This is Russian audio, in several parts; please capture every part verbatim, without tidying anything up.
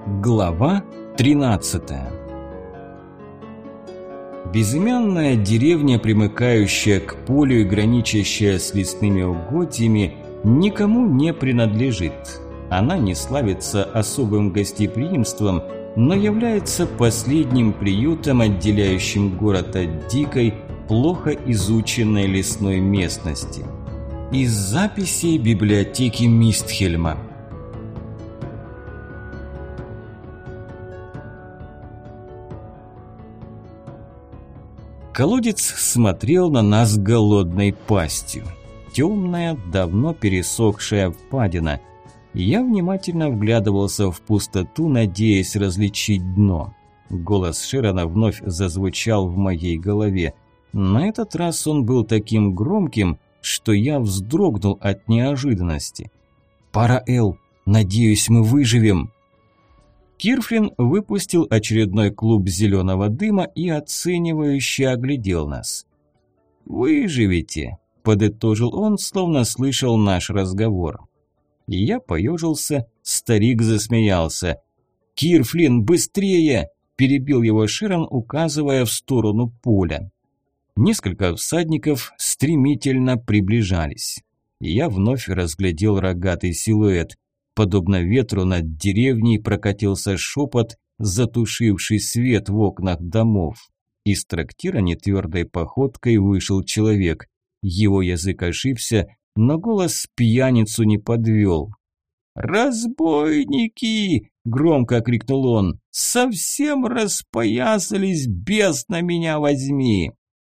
Глава тринадцатая. Безымянная деревня, примыкающая к полю и граничащая с лесными угодьями, никому не принадлежит. Она не славится особым гостеприимством, но является последним приютом, отделяющим город от дикой, плохо изученной лесной местности. Из записей библиотеки Мистхельма. Колодец смотрел на нас голодной пастью. Темная, давно пересохшая впадина. Я внимательно вглядывался в пустоту, надеясь различить дно. Голос Шерона вновь зазвучал в моей голове. На этот раз он был таким громким, что я вздрогнул от неожиданности. «Параэл, надеюсь, мы выживем!» Кирфлин выпустил очередной клуб зеленого дыма и оценивающе оглядел нас. «Выживете», – подытожил он, словно слышал наш разговор. Я поежился, старик засмеялся. «Кирфлин, быстрее!» – перебил его Шерон, указывая в сторону поля. Несколько всадников стремительно приближались. Я вновь разглядел рогатый силуэт. Подобно ветру над деревней прокатился шепот, затушивший свет в окнах домов. Из трактира нетвердой походкой вышел человек. Его язык ошибся, но голос пьяницу не подвел. «Разбойники!» – громко крикнул он. «Совсем распоясались, бездна меня возьми!»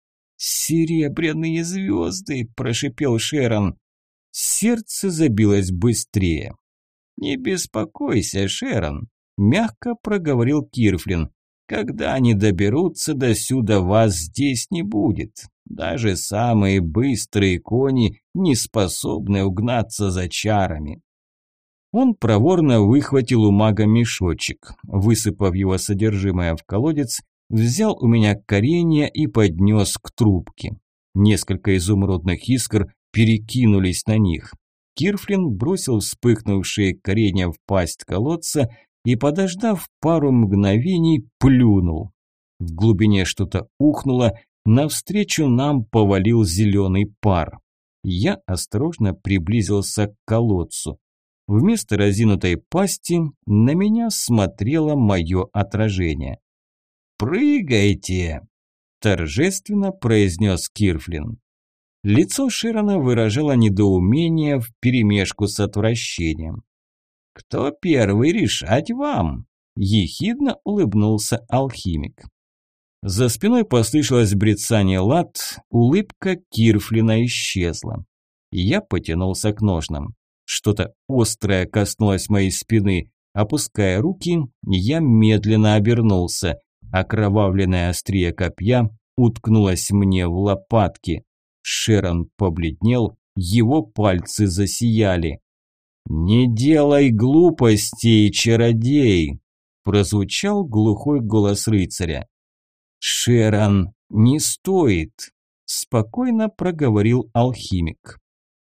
«Серебряные звезды!» – прошипел Шерон. Сердце забилось быстрее. «Не беспокойся, Шерон», – мягко проговорил Кирфлин. «Когда они доберутся до сюда, вас здесь не будет. Даже самые быстрые кони не способны угнаться за чарами». Он проворно выхватил у мага мешочек, высыпав его содержимое в колодец, взял у меня коренья и поднес к трубке. Несколько изумрудных искр перекинулись на них. Кирфлин бросил вспыхнувшие коренья в пасть колодца и, подождав пару мгновений, плюнул. В глубине что-то ухнуло, навстречу нам повалил зеленый пар. Я осторожно приблизился к колодцу. Вместо разинутой пасти на меня смотрело мое отражение. «Прыгайте!» – торжественно произнес Кирфлин. Лицо Шерона выражало недоумение вперемешку с отвращением. «Кто первый, решать вам?» – ехидно улыбнулся алхимик. За спиной послышалось брецание лад, улыбка Кирфлина исчезла. Я потянулся к ножнам. Что-то острое коснулось моей спины. Опуская руки, я медленно обернулся. Окровавленное острие копья уткнулось мне в лопатки. Шерон побледнел, его пальцы засияли. «Не делай глупостей, чародей!» – прозвучал глухой голос рыцаря. «Шерон, не стоит!» – спокойно проговорил алхимик.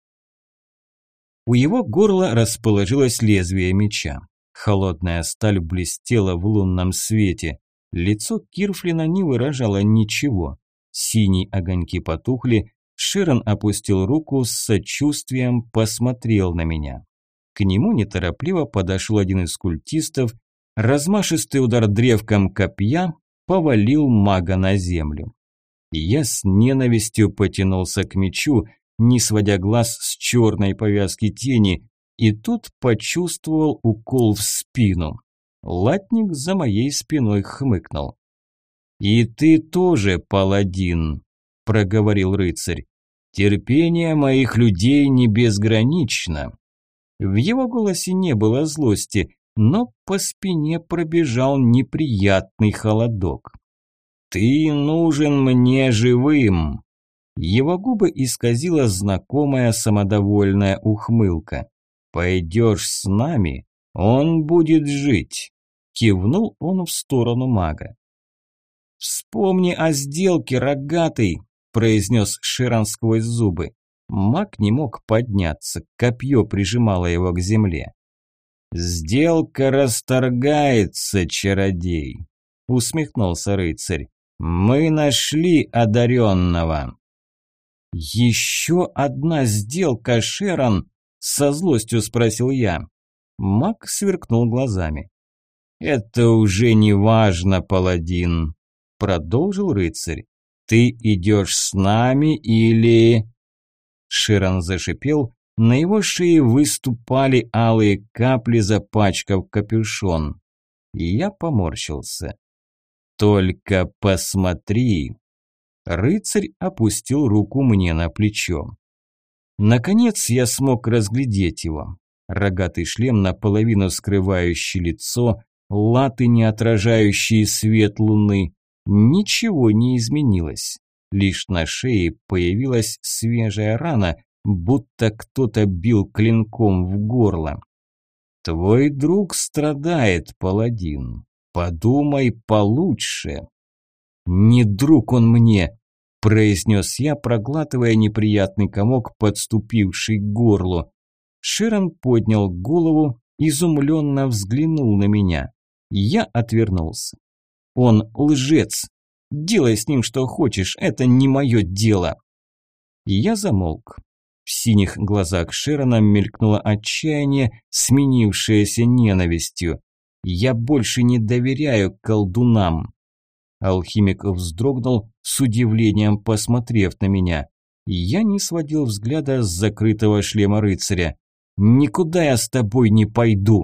У его горла расположилось лезвие меча. Холодная сталь блестела в лунном свете. Лицо Кирфлина не выражало ничего. Синие огоньки потухли. Шерон опустил руку, с сочувствием посмотрел на меня. К нему неторопливо подошел один из культистов. Размашистый удар древком копья повалил мага на землю. Я с ненавистью потянулся к мечу, не сводя глаз с черной повязки тени, и тут почувствовал укол в спину. Латник за моей спиной хмыкнул. «И ты тоже паладин», – проговорил рыцарь. «Терпение моих людей не безгранично». В его голосе не было злости, но по спине пробежал неприятный холодок. «Ты нужен мне живым». Его губы исказила знакомая самодовольная ухмылка. «Пойдешь с нами, он будет жить», – кивнул он в сторону мага. «Вспомни о сделке, рогатый», – произнес Шерон сквозь зубы. Маг не мог подняться, копье прижимало его к земле. «Сделка расторгается, чародей», – усмехнулся рыцарь. «Мы нашли одаренного». «Еще одна сделка, Шерон?» – со злостью спросил я. Маг сверкнул глазами. «Это уже не важно, паладин», – продолжил рыцарь. «Ты идешь с нами или...» Шерон зашипел, на его шее выступали алые капли, запачкав капюшон. И я поморщился. «Только посмотри!» Рыцарь опустил руку мне на плечо. Наконец я смог разглядеть его. Рогатый шлем, наполовину скрывающий лицо, латы, не отражающие свет луны. Ничего не изменилось. Лишь на шее появилась свежая рана, будто кто-то бил клинком в горло. «Твой друг страдает, паладин. Подумай получше». «Не друг он мне», – произнес я, проглатывая неприятный комок, подступивший к горлу. Шерон поднял голову, изумленно взглянул на меня. Я отвернулся. «Он лжец. Делай с ним что хочешь, это не мое дело». Я замолк. В синих глазах Шерона мелькнуло отчаяние, сменившееся ненавистью. «Я больше не доверяю колдунам». Алхимик вздрогнул, с удивлением посмотрев на меня. Я не сводил взгляда с закрытого шлема рыцаря. «Никуда я с тобой не пойду».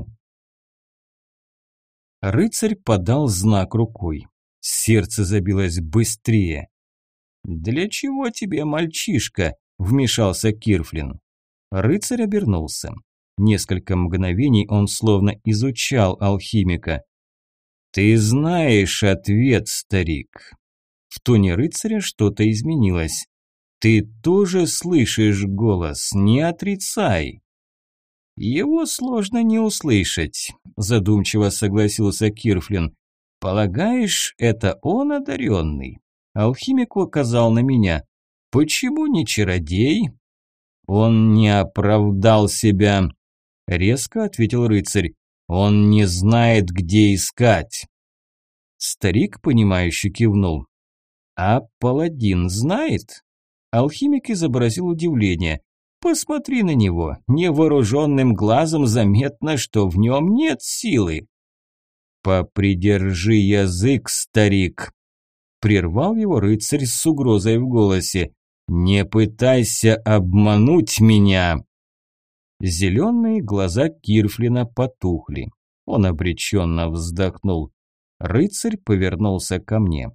Рыцарь подал знак рукой. Сердце забилось быстрее. «Для чего тебе, мальчишка?» – вмешался Кирфлин. Рыцарь обернулся. Несколько мгновений он словно изучал алхимика. «Ты знаешь ответ, старик». В тоне рыцаря что-то изменилось. «Ты тоже слышишь голос, не отрицай». «Его сложно не услышать», – задумчиво согласился Кирфлин. «Полагаешь, это он одаренный?» Алхимик указал на меня. «Почему не чародей?» «Он не оправдал себя», – резко ответил рыцарь. «Он не знает, где искать». Старик, понимающе кивнул. «А паладин знает?» Алхимик изобразил удивление. «Посмотри на него. Невооруженным глазом заметно, что в нем нет силы». «Попридержи язык, старик», – прервал его рыцарь с угрозой в голосе. «Не пытайся обмануть меня». Зеленые глаза Кирфлина потухли. Он обреченно вздохнул. Рыцарь повернулся ко мне.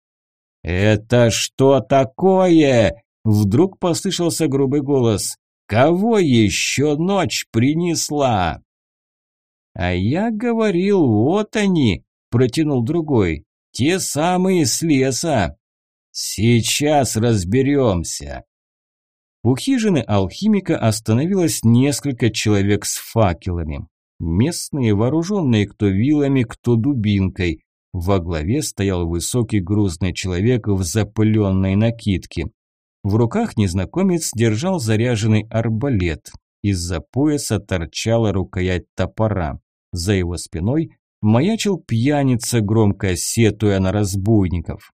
«Это что такое?» Вдруг послышался грубый голос. «Кого еще ночь принесла?» «А я говорил, вот они», – протянул другой. «Те самые с леса». «Сейчас разберемся». У хижины алхимика остановилось несколько человек с факелами. Местные, вооруженные кто вилами, кто дубинкой. Во главе стоял высокий грузный человек в запыленной накидке. В руках незнакомец держал заряженный арбалет. Из-за пояса торчала рукоять топора. За его спиной маячил пьяница, громко сетуя на разбойников.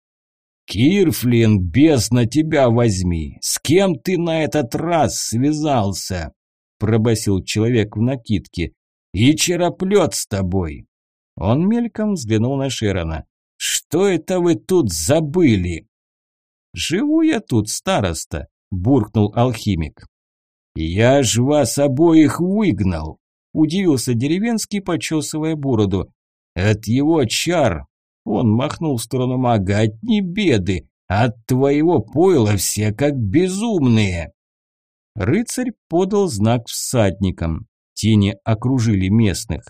«Кирфлин, бездна тебя возьми! С кем ты на этот раз связался?» – пробасил человек в накидке. «И чероплет с тобой!» Он мельком взглянул на Шерона. «Что это вы тут забыли?» «Живу я тут, староста», – буркнул алхимик. «Я ж вас обоих выгнал», – удивился деревенский, почесывая бороду. «От его чар», – он махнул в сторону мага, – «одни беды, от твоего пойла все как безумные». Рыцарь подал знак всадникам. Тени окружили местных.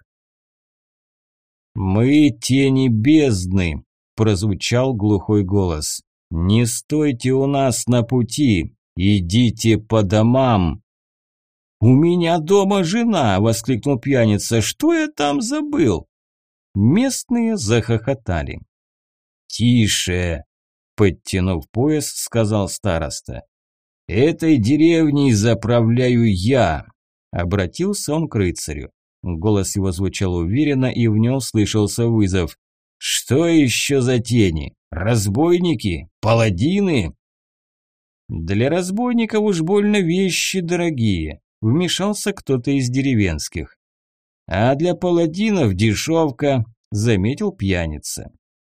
«Мы тени бездны», – прозвучал глухой голос. «Не стойте у нас на пути, идите по домам». «У меня дома жена!» – воскликнул пьяница. «Что я там забыл?» Местные захохотали. «Тише!» – подтянув пояс, сказал староста. «Этой деревней заправляю я», – обратился он к рыцарю. Голос его звучал уверенно, и в нем слышался вызов. «Что еще за тени? Разбойники? Паладины?» «Для разбойников уж больно вещи дорогие», – вмешался кто-то из деревенских. «А для паладинов дешевка», – заметил пьяница.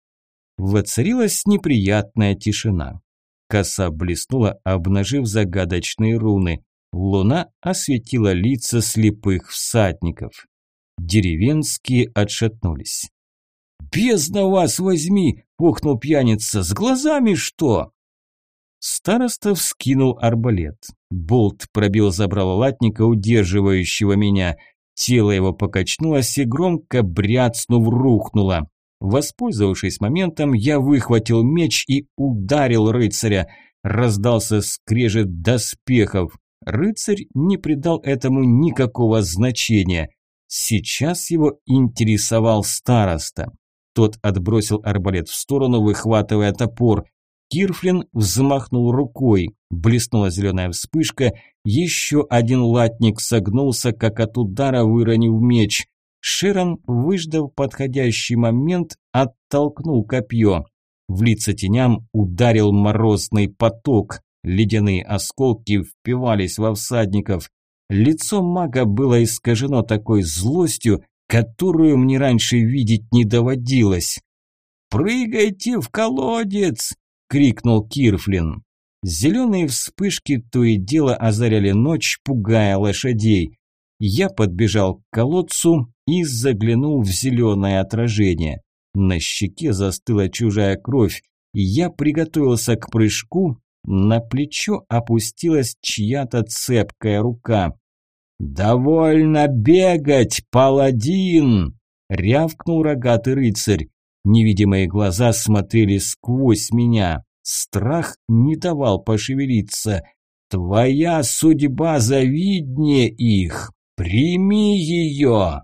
Воцарилась неприятная тишина. Коса блеснула, обнажив загадочные руны. Луна осветила лица слепых всадников. Деревенские отшатнулись. «Бездна вас возьми!» – ухнул пьяница. «С глазами что?» Староста вскинул арбалет. Болт пробил забрало латника, удерживающего меня. Тело его покачнулось и, громко бряцнув, рухнуло. Воспользовавшись моментом, я выхватил меч и ударил рыцаря. Раздался скрежет доспехов. Рыцарь не придал этому никакого значения. Сейчас его интересовал староста. Тот отбросил арбалет в сторону, выхватывая топор. Кирфлин взмахнул рукой. Блеснула зеленая вспышка. Еще один латник согнулся, как от удара, выронив меч. Шерон, выждав подходящий момент, оттолкнул копье. В лица теням ударил морозный поток. Ледяные осколки впивались во всадников. Лицо мага было искажено такой злостью, которую мне раньше видеть не доводилось. «Прыгайте в колодец!» – крикнул Кирфлин. Зеленые вспышки то и дело озаряли ночь, пугая лошадей. Я подбежал к колодцу и заглянул в зеленое отражение. На щеке застыла чужая кровь. Я приготовился к прыжку. На плечо опустилась чья-то цепкая рука. «Довольно бегать, паладин!» – рявкнул рогатый рыцарь. Невидимые глаза смотрели сквозь меня. Страх не давал пошевелиться. «Твоя судьба завиднее их! Прими ее!»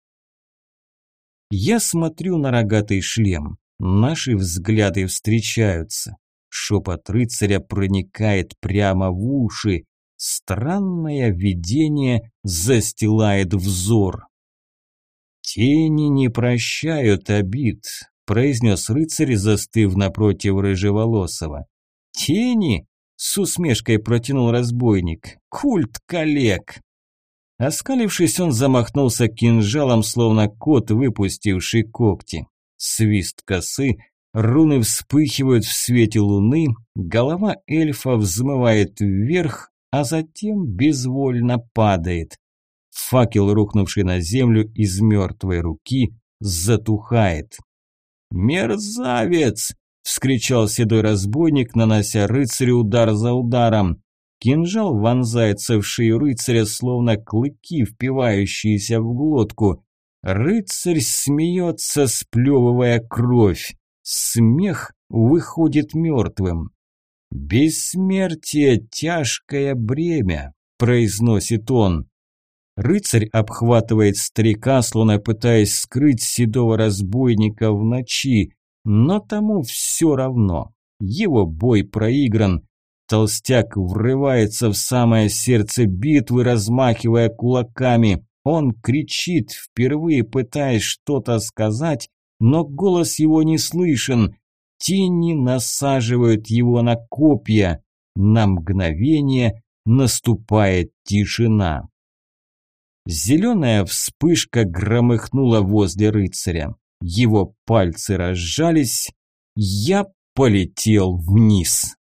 Я смотрю на рогатый шлем. Наши взгляды встречаются. Шепот рыцаря проникает прямо в уши. Странное видение застилает взор. «Тени не прощают обид», – произнес рыцарь, застыв напротив рыжеволосого. «Тени?» – с усмешкой протянул разбойник. «Культ коллег!» Оскалившись, он замахнулся кинжалом, словно кот, выпустивший когти. Свист косы, руны вспыхивают в свете луны, голова эльфа взмывает вверх, а затем безвольно падает. Факел, рухнувший на землю из мертвой руки, затухает. «Мерзавец!» – вскричал седой разбойник, нанося рыцарю удар за ударом. Кинжал вонзается в шею рыцаря, словно клыки, впивающиеся в глотку. Рыцарь смеется, сплевывая кровь. Смех выходит мертвым. «Бессмертие – тяжкое бремя», – произносит он. Рыцарь обхватывает старика, словно пытаясь скрыть седого разбойника в ночи, но тому все равно. Его бой проигран. Толстяк врывается в самое сердце битвы, размахивая кулаками. Он кричит, впервые пытаясь что-то сказать, но голос его не слышен. Тени насаживают его на копья. На мгновение наступает тишина. Зеленая вспышка громыхнула возле рыцаря. Его пальцы разжались. Я полетел вниз.